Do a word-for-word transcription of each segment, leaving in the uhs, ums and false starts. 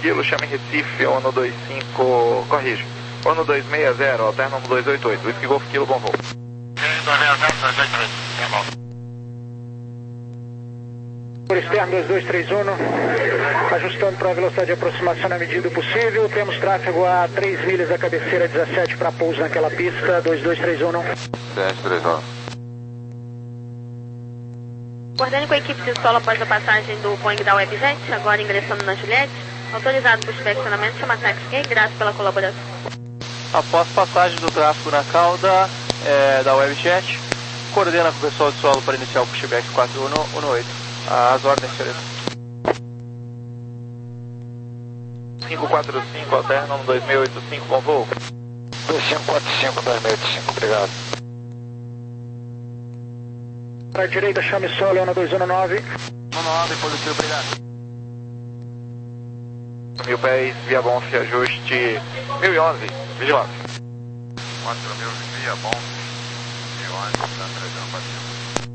kilo, chame Recife, ONU dois cinco, corrige. ONU dois seis zero, alterna ONU dois oito oito, Whisky Golf Kilo, bom voo. dois seis zero, dois oito oito, é bom. Por externo dois dois três um, ajustando para a velocidade de aproximação na medida do possível. Temos tráfego a três milhas da cabeceira dezessete para pouso naquela pista, dois dois três um. sete três um. Coordene com a equipe de solo após a passagem do Boeing da Webjet, agora ingressando na Juliette. Autorizado para o inspecionamento, chama táxi gay, graças pela colaboração. Após passagem do tráfego na cauda é, da Webjet, coordena com o pessoal de solo para iniciar o pushback quatro um oito. As ordens, senhorita. cinco quatro cinco, alterna ONU dois seis oito cinco, bom voo. dois cinco quatro cinco, dois seis oito cinco, obrigado. Para a direita, chame solo, ONU dois um nove. um nove, positivo, obrigado. Mil pés, via bom, ajuste mil e onze, vigilância. quatro mil, via bom, mil e onze, está três um,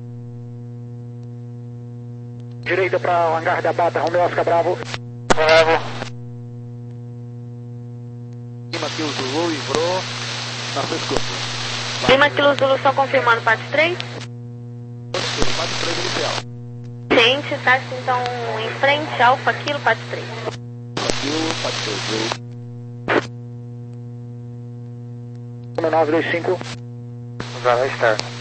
Direita para o hangar da Bata, Romeo Oscar Bravo. Bravo. Lima Kilo Zulu, livrou na sua escuta. Lima Kilo Zulu, só confirmando, parte três. Parte três inicial. Ciente, táxi então em frente, Alfa Kilo, parte três. Kilo, parte três. ONU nove dois cinco. Zona externa.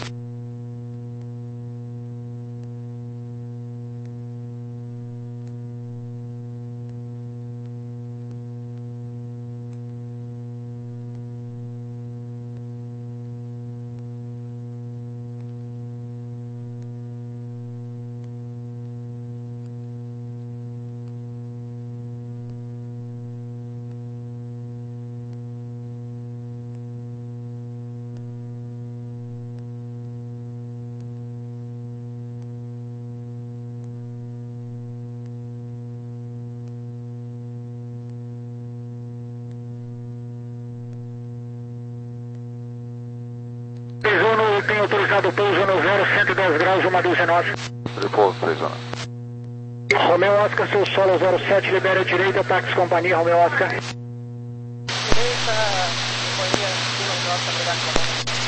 Tem autorizado o pouso no zero, cento e dez graus, uma dúzia nove. Repouso, três um. Romeo Oscar, seu solo zero sete, libera a direita, táxi companhia, Romeo Oscar. Direita, companhia, Kilo, Oscar, obrigado.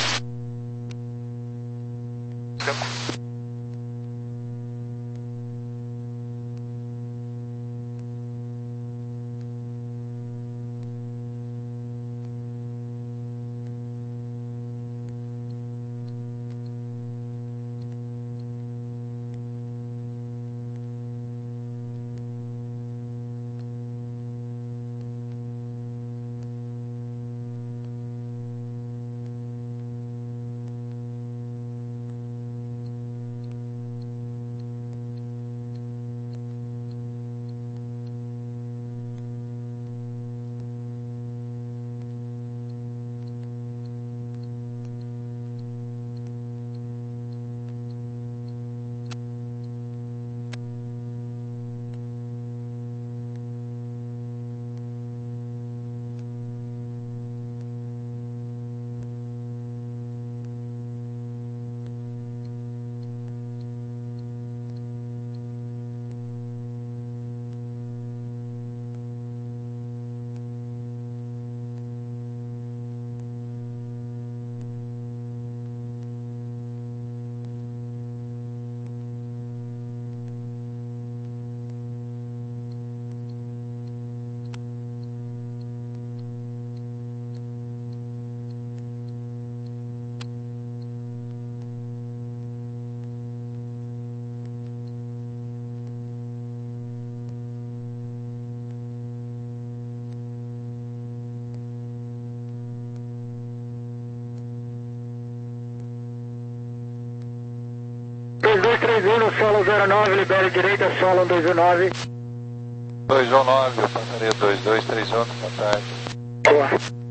dois dois três um, solo zero nove, libera a direita, solo dois um nove. dois um nove, passaria dois dois três um, boa tarde. Boa.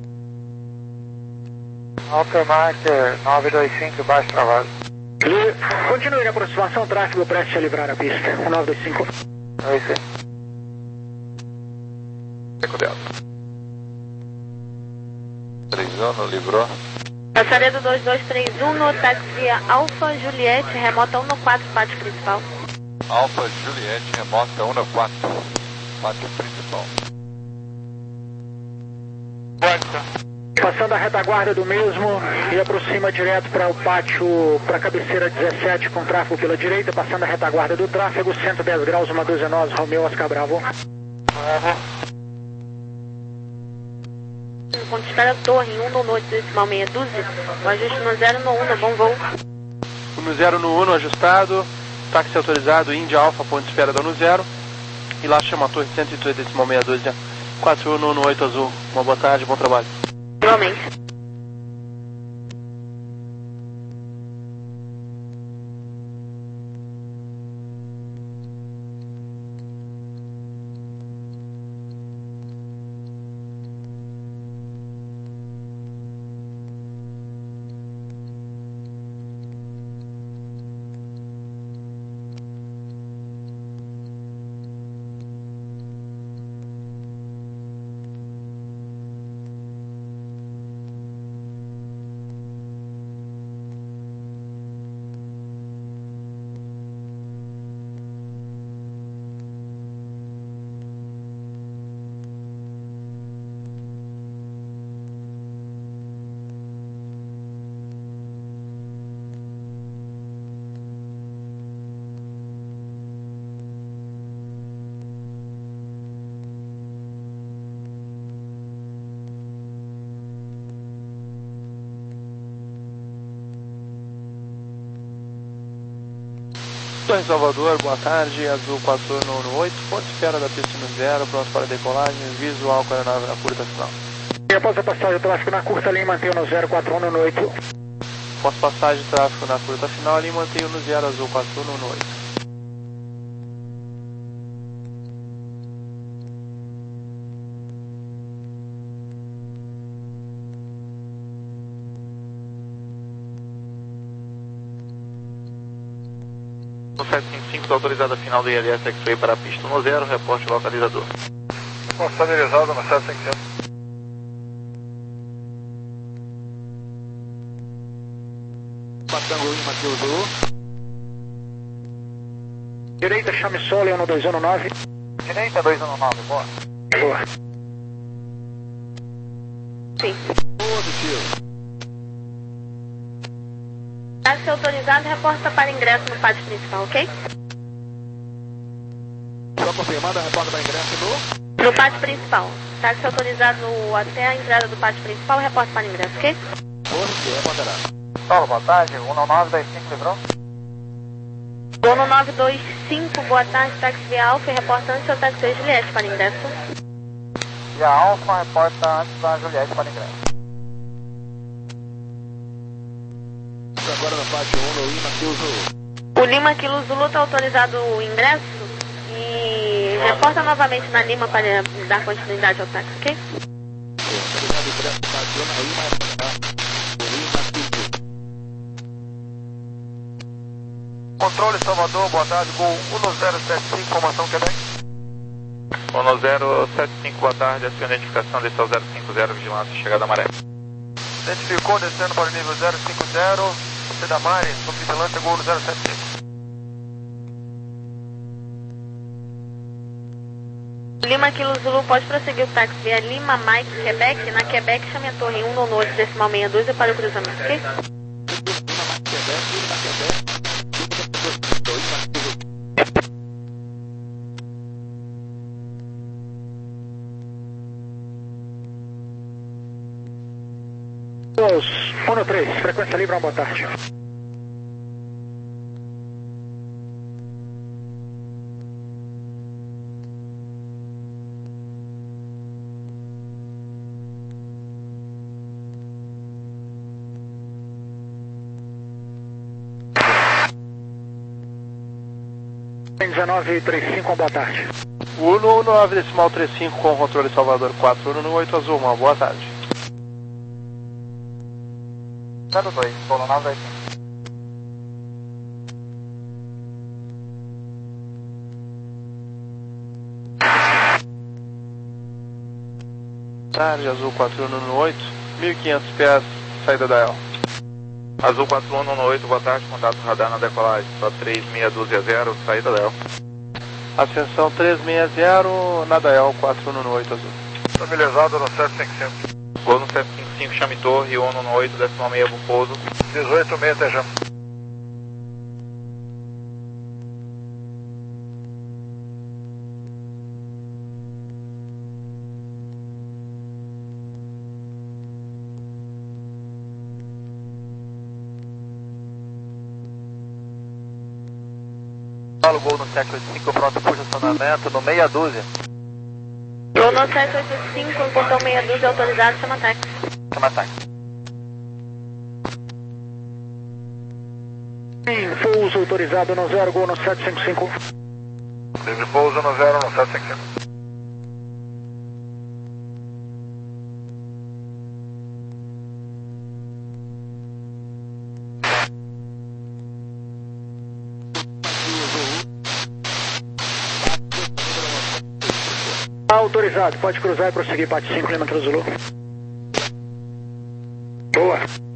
Alta Marker nove dois cinco, baixo travado. Li- Continue na aproximação, tráfego prestes a livrar a pista. um nove dois cinco. Oi, sim. Eco dela. três um, livrou. Passaria do dois dois três um no táxi Alfa Juliette, remota um no quatro, pátio principal. Alfa Juliette, remota um no quatro, pátio principal. Passando a retaguarda do mesmo e aproxima direto para o pátio, para a cabeceira dezessete com tráfego pela direita, passando a retaguarda do tráfego, cento e dez graus, uma doze nove, Romeu Oscar Bravo. Uhum. Ponto de espera torre, um no oito, decimal meia dúzia, o ajuste no zero no um, no bom voo. No zero no um, ajustado, táxi autorizado, Índia Alfa, ponto de espera da no zero, e lá chama a torre cento e três, decimal meia dúzia, quatro um no oito azul. Uma boa tarde, bom trabalho. Igualmente. Torre Salvador, boa tarde, azul quatro um oito, ponto de espera da pista no zero, pronto para decolagem, visual com a aeronave na curta final. E após a passagem do tráfego na curta linha, mantenha no zero quatro um oito. Após passagem de tráfego na curta final, ali mantenho no zero, azul quatro um oito. sete cinco cinco, autorizada final do I L S X-Ray para a pista no zero, reporte localizador. Estabilizado no sete cinco cinco. Patango Lima, Kilo Zulu. Direita, chame solo, um dois um nove. Direita, dois um nove, boa. Boa. Sim. Positivo. Táxi autorizado, reporta para ingresso no pátio principal, ok? Só confirmando a reporta para ingresso no... No pátio principal. Táxi autorizado até a entrada do pátio principal, reporta para ingresso, ok? Positivo, reportará. Paulo, boa tarde, um nove dois cinco, livrou? Dono nove dois cinco, boa tarde, táxi via Alfa, reporta antes do táxi Juliette para ingresso. E a Alfa reporta antes da Juliette para ingresso. Agora na parte um, no Lima, Kilo Zulu. O Lima Kilo Zulu está autorizado o ingresso e reporta novamente na Lima para dar continuidade ao táxi, ok? Autorizado o ingresso na parte um, na Lima, reportará. Lima, Kilo. Controle Salvador, boa tarde, Gol um zero sete cinco, formação Quebec. um zero sete cinco, boa tarde, a sua identificação desse é o zero cinco zero, vigilância, chegada maré. Identificou, descendo para o nível zero cinco zero, você da Mari, sob vigilância, Gol zero sete cinco. Lima Kilo Zulu pode prosseguir o táxi via Lima, Mike, Quebec. Na Quebec, chame a torre um no oito, decimal meia dúzia para o cruzamento, ok? um no três, frequência livre, uma boa tarde. dezenove trinta e cinco, uma boa tarde. um nove decimal trinta e cinco com controle Salvador quatro um oito azul, uma boa tarde. zero dois, Polo nove dois cinco. Tarde, azul quatro um oito, mil e quinhentos pés, saída da El. Azul quatro um oito, boa tarde, contato radar na decolagem, só três seis dois zero, saída da El. Ascensão três seis zero, nada El, quatro um oito azul. Estabilizado no sete cinco cinco. Gol no sete cinco cinco, chame torre, ONU no oito, décimo seis, bom pouso. dezoito seis, Tejão. Fala o gol no sete oito cinco, pronto por estacionamento no meia dúzia. Gol no sete oito cinco, portão meia dúzia, autorizado, chama táxi. Chama táxi. Em pouso autorizado no zero, gol no sete cinco cinco. Livre pouso no zero, no sete cinco cinco. Autorizado, pode cruzar e prosseguir, parte cinco, Lima Zulu. Boa.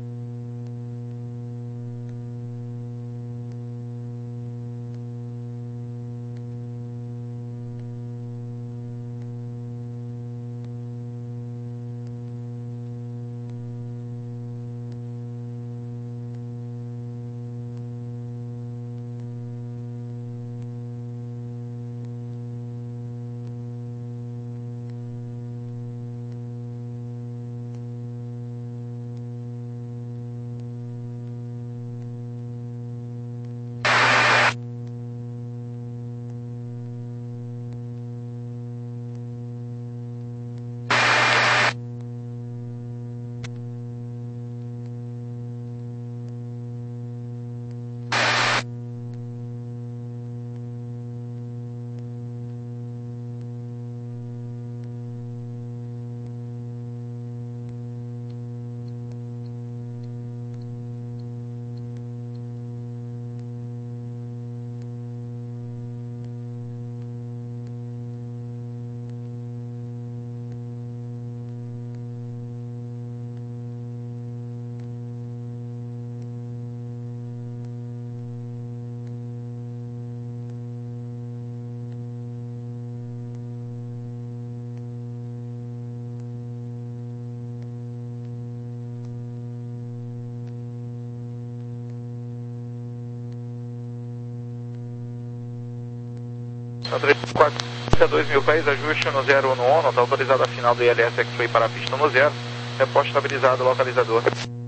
quatro, dois mil pés, ajuste no zero no ONU, está autorizado a final do I L S X-Ray para a pista no zero, reposto estabilizado, localizador.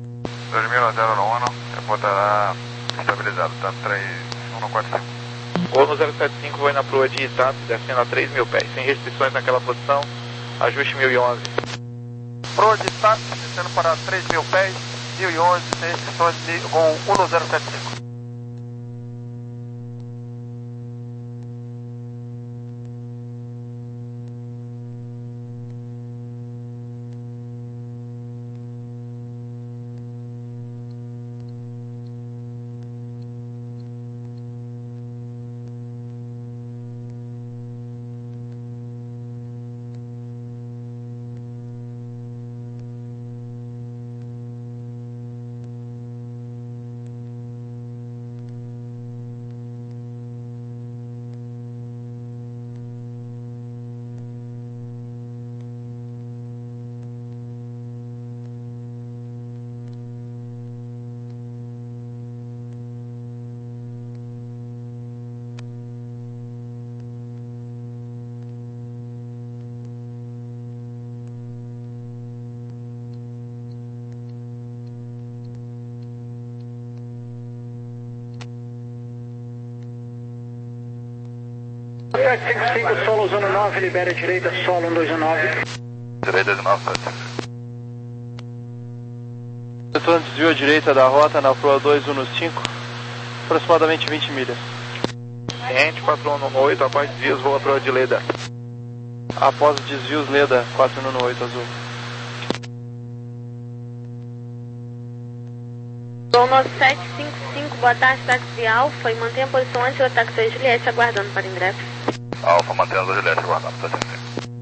dois mil no zero no ONU, reportará estabilizado, tá três um quatro cinco. Gol no zero sete cinco, vai na proa de Itato, descendo a três mil pés, sem restrições naquela posição, ajuste mil e onze. Proa de Itato, descendo para três mil pés, mil e onze, sem restrições, gol um no zero sete cinco. sete cinco cinco, solo zona nove, libera a direita, solo um dois nove. Direita de nove, Setor desvio à direita da rota na proa dois um cinco, aproximadamente vinte milhas. Ciente, quatro um oito, após desvios, voa proa de Leda. Após os desvios, Leda, quatro um oito, azul. Gol no sete cinco cinco, boa tarde, táxi Alfa, e mantém a posição antes da táxi Juliette, aguardando para ingresso. Alfa, mantém a Juliette aguardando, tá sempre.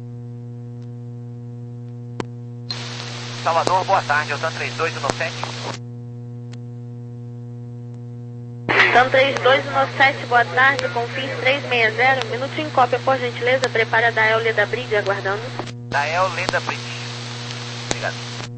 Salvador, boa tarde, eu tô três dois um sete. Então três dois um sete, boa tarde, Confins três seis zero, minutinho em cópia, por gentileza, prepare a Dael Leda Bridge, aguardando. Dael Leda Bridge. Obrigado.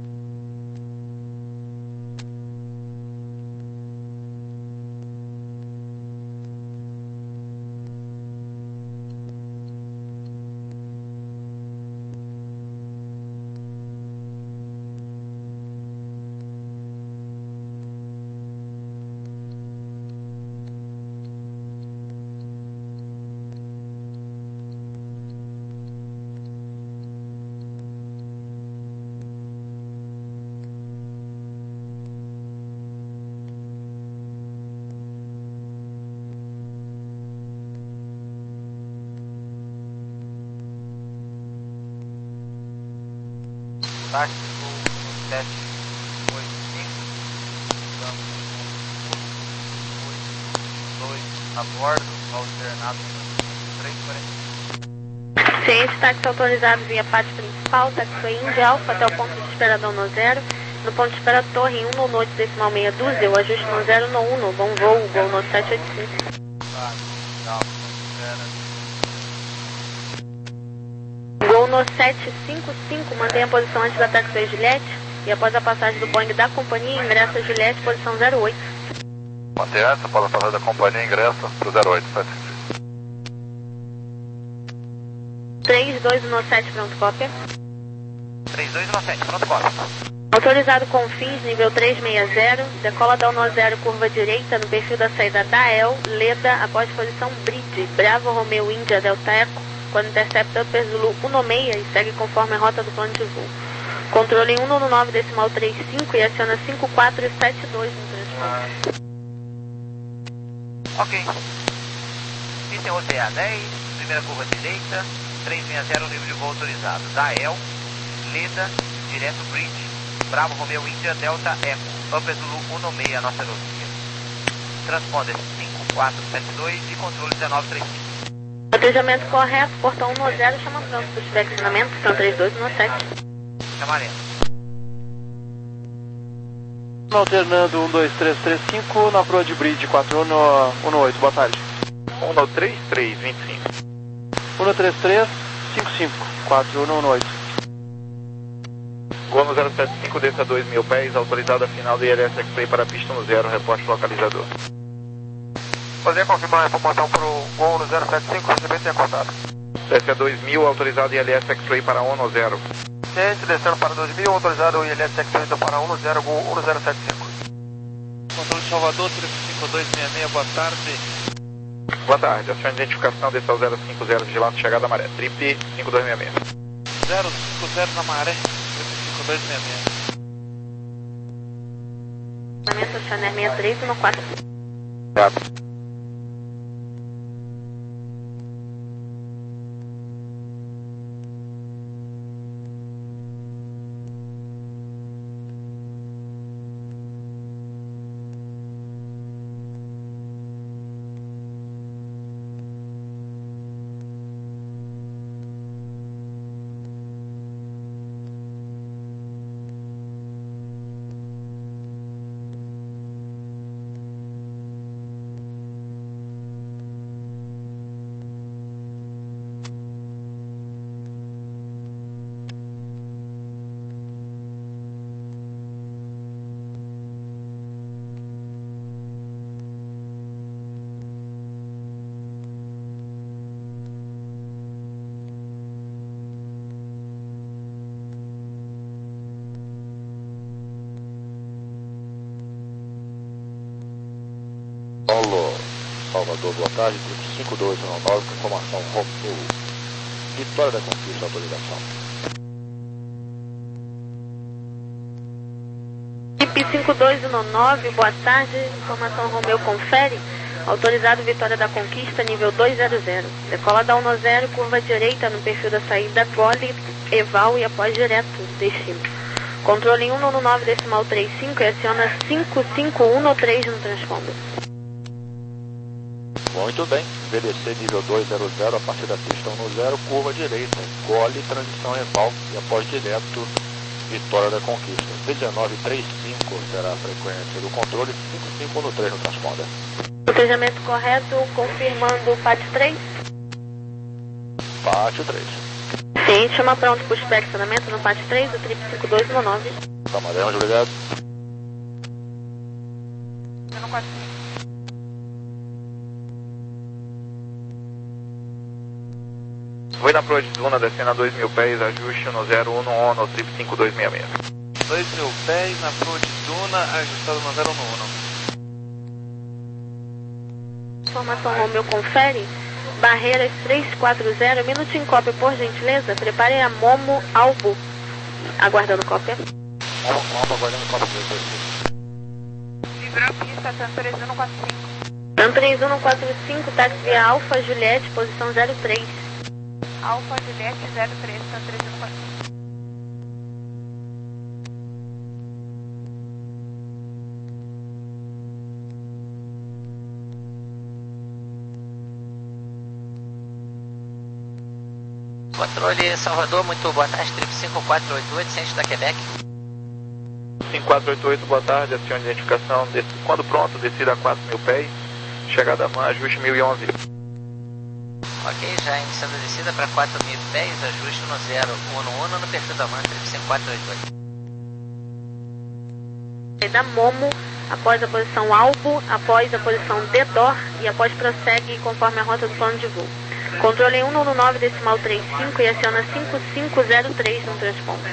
Táxi do sete oito cinco, vamos oito dois a bordo, alternado três quarenta. Ciente, táxi autorizado via pátio principal, taxiway India Alpha até o ponto de espera da no zero. No ponto de espera Torre um no noite decimal meia dúzia, o ajuste no zero no um, bom voo, gol no sete oito cinco. Gol no sete cinco cinco, mantenha a posição antes da taxiway Juliette e após a passagem do Boeing da companhia, ingressa Juliette, posição zero oito. Mantenha essa, após a passagem da companhia, ingressa para o zero oito. três dois no sete, pronto, cópia. três dois no sete, pronto, cópia. Autorizado com fins, nível trezentos e sessenta, decola da um zero, curva direita, no perfil da saída da E L, Leda, após posição Bridge, Bravo Romeo Índia Delta Eco, quando intercepta Upper Zulu um seis e segue conforme a rota do plano de voo. Controle um nove decimal trinta e cinco e aciona cinco quatro sete dois no transporte. Ok. Item O T A dez, primeira curva direita, trezentos e sessenta, nível de voo autorizado. Da E L, Leda, direto Bridge, Bravo Romeo Índia Delta Eco, Upper Zulu um seis, a nossa aerovia. Transponder cinco quatro sete dois e controle dezenove trinta e cinco. Atendimento correto, portão um zero, chama pronto para o inspecionamento, são três dois no sete. Chamaremos. Alternando um dois três três cinco na proa de Bridge quatro um no oito, boa tarde. um no três três vinte e cinco. um no três três cinco cinco, quatro um no oito. Gol no zero sete cinco, desça dois mil pés, autorizada final do I L S X-Ray para a pista no zero, reporte localizador. Poderia confirmar a informação para o Gol no zero sete cinco, recebendo e acordado. Desce a dois mil, autorizado I L S X-Ray para um no zero. Ciente, descendo para dois mil, autorizado o I L S X-Ray para um no zero, Gol um no zero sete cinco. Controle de Salvador, três cinco dois seis seis, boa tarde. Boa tarde, acione de identificação, desça ao zero cinco zero, vigilância, chegada à maré, Trip cinco dois seis seis. zero cinco zero na maré, três cinco dois seis seis. Lançamento Chanel sessenta e três no quatro. Obrigado. Paulo, Salvador, boa tarde, cinco dois um nove, com informação Romeu, Vitória da Conquista, autorização. Equipe cinco dois um nove, boa tarde, informação Romeu confere, autorizado Vitória da Conquista, nível duzentos. Decola da um zero, curva direita no perfil da saída Gole, Eval e após direto, destino. Controle um nove decimal trinta e cinco e aciona cinco cinco um no três no transponder. Muito bem, V D C nível duzentos, a partir da pista um zero, curva direita, Gole, transição Eval e após direto, Vitória da Conquista. dezenove trinta e cinco será a frequência do controle, cinco cinco um no três no transponder. Protejamento correto, confirmando o pátio três. Pátio três. Sim, chama pronto para o estacionamento no pátio três, do trip cinco dois um nove. Tá, Madeira, obrigado. Foi na Proa de Duna, descendo a dois mil pés, ajuste no zero um no on no trip cinco dois seis seis. dois mil pés na Proa de Duna, ajustado no zero um no on. Informação Romeu confere. Barreiras três quatro zero, minutinho cópia, por gentileza. Preparem a Momo Albo. Aguardando cópia. Momo Albo, aguardando cópia. Livrão pista, TAM três um quatro cinco. TAM três um quatro cinco, táxi via Alfa Juliette, posição zero três. Alfa Juliette zero três, TAM três um quatro cinco. Controle Salvador, muito boa tarde, trip cinco quatro oito oito, centro da Quebec. cinco quatro oito oito, boa tarde, acione de identificação, des... quando pronto, descida a quatro mil pés, chegada a man, ajuste mil e onze. Ok, já iniciando a descida para quatro mil pés, ajuste no zero um no um no perfil da man, trip cinco quatro oito oito. Da Momo, após a posição Albo, após a posição Dedor e após prossegue conforme a rota do plano de voo. Controle um nove nove decimal trinta e cinco e aciona cinco cinco zero três no transponder.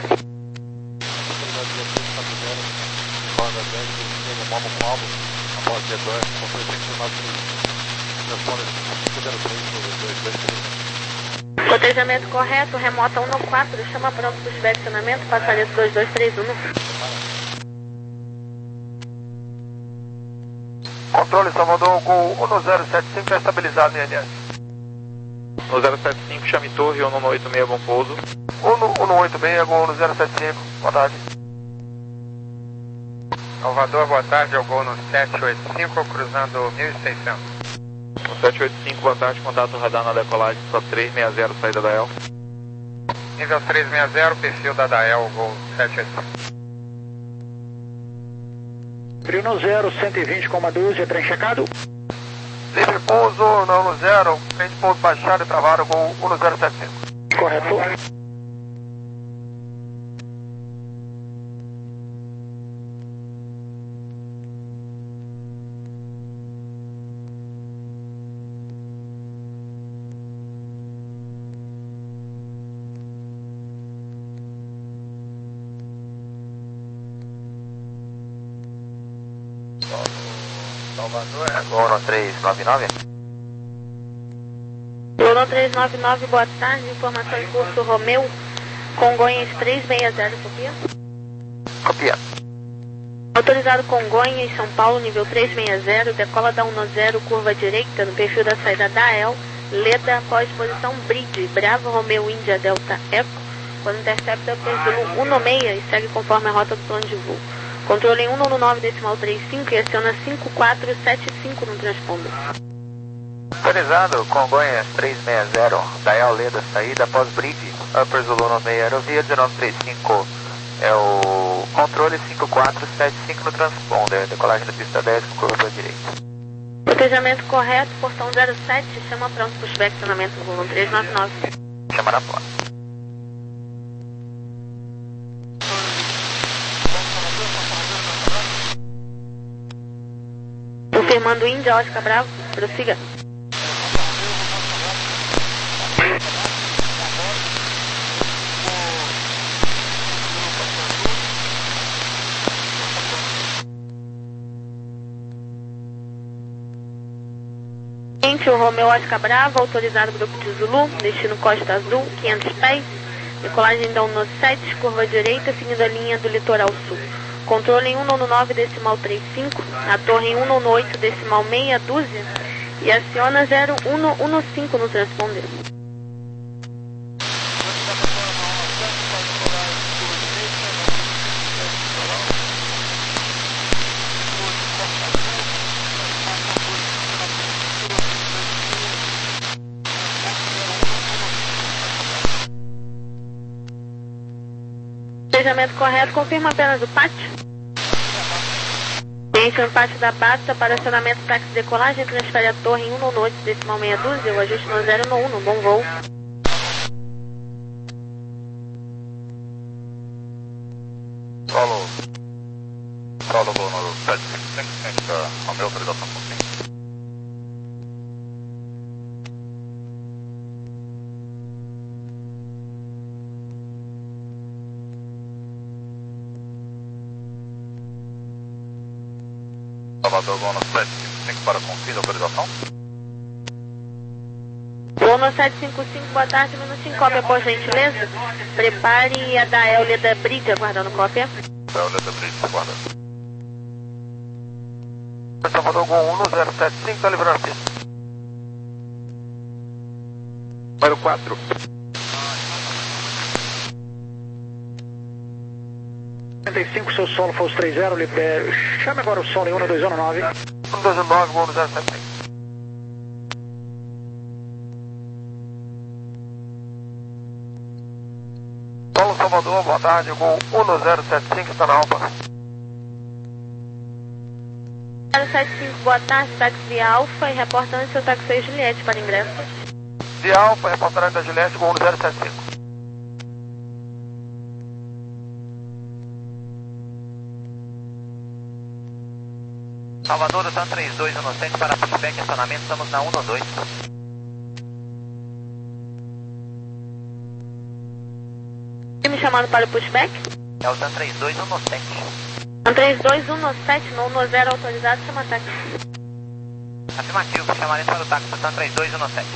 Cotejamento correto, remota um quatro, chama pronto para o inspecionamento, passageiro dois dois três um. Controle Salvador, Gol um zero sete cinco, é estabilizado em N S. No zero sete cinco, chame torre, um no oito seis, bom pouso. um no oito seis, Gol no zero sete cinco, boa tarde. Salvador, boa tarde, é o Gol no sete oito cinco, cruzando mil e seiscentos. No sete oito cinco, boa tarde, contato radar na decolagem, só três seis zero, saída da E L. Nível três seis zero, perfil da D A E L, Gol sete oito cinco. Frio no zero, cento e vinte, doze, trem checado. Livre pouso, não no zero, frente pouso baixado e travado, Gol um zero sete cinco. Correto. Salvador, é Gol no três nove nove. Gol no três nove nove, boa tarde, informação em curso Romeu, Congonhas três seis zero, copia. Copia. Autorizado Congonhas, São Paulo, nível três seis zero, decola da um zero, curva direita, no perfil da saída da E L, Leda, após posição Bridge, Bravo Romeu Índia Delta Eco, quando intercepta o perfil um seis e segue conforme a rota do plano de voo. Controle um nove decimal trinta e cinco e aciona cinco quatro sete cinco no transponder. Autorizado Congonhas três seis zero, da E L Leda, saída após Bridge, Upper Zulu no meio, aerovia dezenove trinta e cinco. É o controle cinco quatro sete cinco no transponder, decolagem da pista dez, curva para a direita. Cotejamento correto, portão zero sete, chama pronto para o inspecionamento do volume três nove nove. Chama na porta. Confirmando Índia, Oscar Bravo, prossiga. O Romeu Oscar Bravo, autorizado grupo de Zulu, destino Costa Azul, quinhentos pés, decolagem da um sete, curva direita, seguindo a linha do litoral sul. Controle em um nove decimal trinta e cinco, a torre em um oito decimal meia dúzia e aciona zero um cinco no transponder. Planejamento correto, confirma apenas o pátio. Enche o pátio da pasta para acionamento táxi decolagem, transfere a torre em um oito decimal meia dúzia, o ajuste no zero um no bom voo. Paulo, vou no sete cinco cinco, ciência Romeu, autorização com fim. Salvador, vou no sete cinco cinco para confins, autorização. Vou no sete cinco cinco, boa tarde, minuto em cópia, por gentileza. Prepare a da Leda Bride, aguardando cópia. Da Leda Bride, aguardando. Salvador, Gol um zero sete cinco, está livrando a pista. Número quatro. setenta e cinco, seu solo foi os três zero, libere. Chame agora o solo em um dois um nove. um dois um nove, Gol um zero sete cinco. Solo Salvador, boa tarde, Gol um zero sete cinco, está na Alfa. zero sete cinco, boa tarde, táxi via Alfa e reportando seu táxi seis Juliette para ingresso. Via Alfa, reportagem da Juliette, Gol um zero sete cinco. Salvador, Tan três dois Inocente para pushback, estacionamento, estamos na um dois. Me chamando para o pushback? É o Tan três dois Inocente. Tan três dois um sete, no um zero autorizado, chama táxi. Afirmativo, chamaremos para o táxi, Tan três dois Inocente.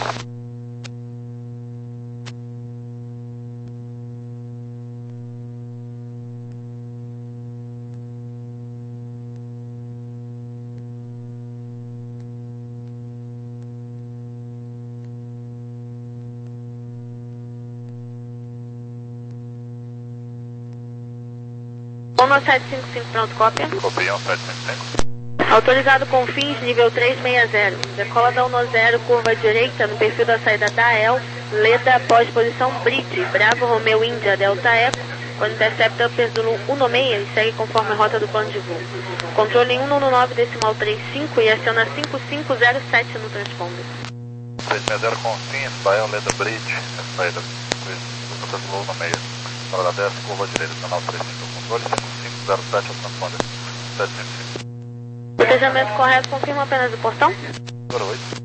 um sete cinco cinco, pronto, cópia. Copia um sete cinco cinco. Autorizado com fins, nível três seis zero. Decola da um zero, curva direita, no perfil da saída da E L, Leda após posição Bride, Bravo Romeu Índia Delta Eco, quando intercepta upper Zulu um seis e segue conforme a rota do plano de voo. Controle em um nove decimal trinta e cinco e aciona cinco cinco zero sete no transponder. três seis zero com fins, Bahia, Leda Bridge, saída upper Zulu um seis. Para da dez, curva direita, canal trinta e cinco, controle cinco cinco zero sete, ao transponder sete cinco cinco. Protejamento correto, confirma apenas o portão. oito.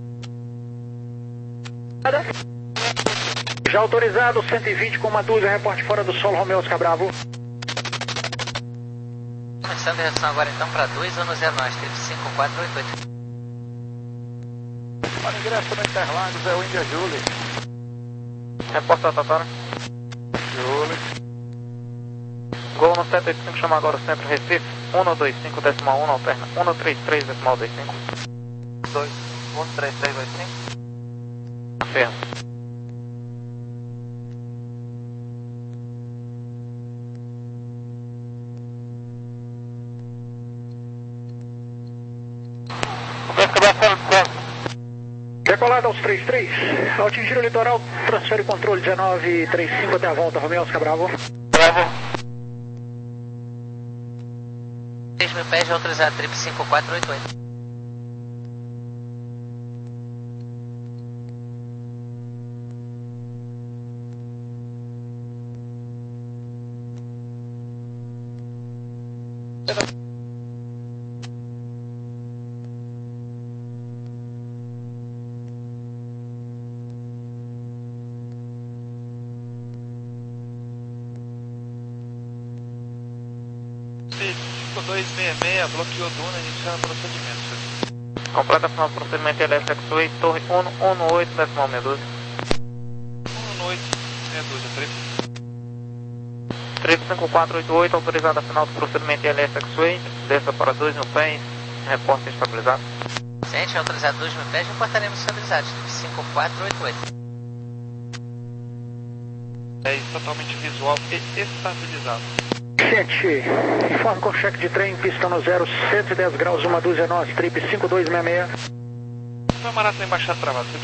Já autorizado, cento e vinte com uma dúzia, reporte fora do solo, Romeu Oscar Bravo. Começando a reação agora então para dois um zero nove, cinco quatro oito oito. Para ingresso na Interlagos é o Índia Julie. Reporta a Tatara. Julie. Gol no sete oito cinco, chama agora o centro Recife. um dois cinco decimal um, alterna um três três decimal dois cinco. dois um três três dois cinco. Ferro. Decolada aos três três. Ao atingir o litoral, transfere o controle dezenove trinta e cinco até a volta, Romeu Oscar Bravo. Bravo. três mil pés, já autorizado, trip cinco quatro oito oito. cinco dois seis seis, bloqueou Duna, iniciando procedimento. Completa final do procedimento L S X oito, torre um oito decimal seis doze. um oito seis doze, trip. trip cinco quatro oito oito, autorizada a final do procedimento L S X oito, desça para dois mil pés, reporte estabilizado. Ciente, autorizado dois mil pés, reportaremos estabilizados, trip cinco quatro oito oito. É totalmente visual e estabilizado. Gente, informe com cheque de trem, pista no zero, cento e dez graus, uma dúzia nós, trip cinco dois seis seis. Camarada tem baixado travado.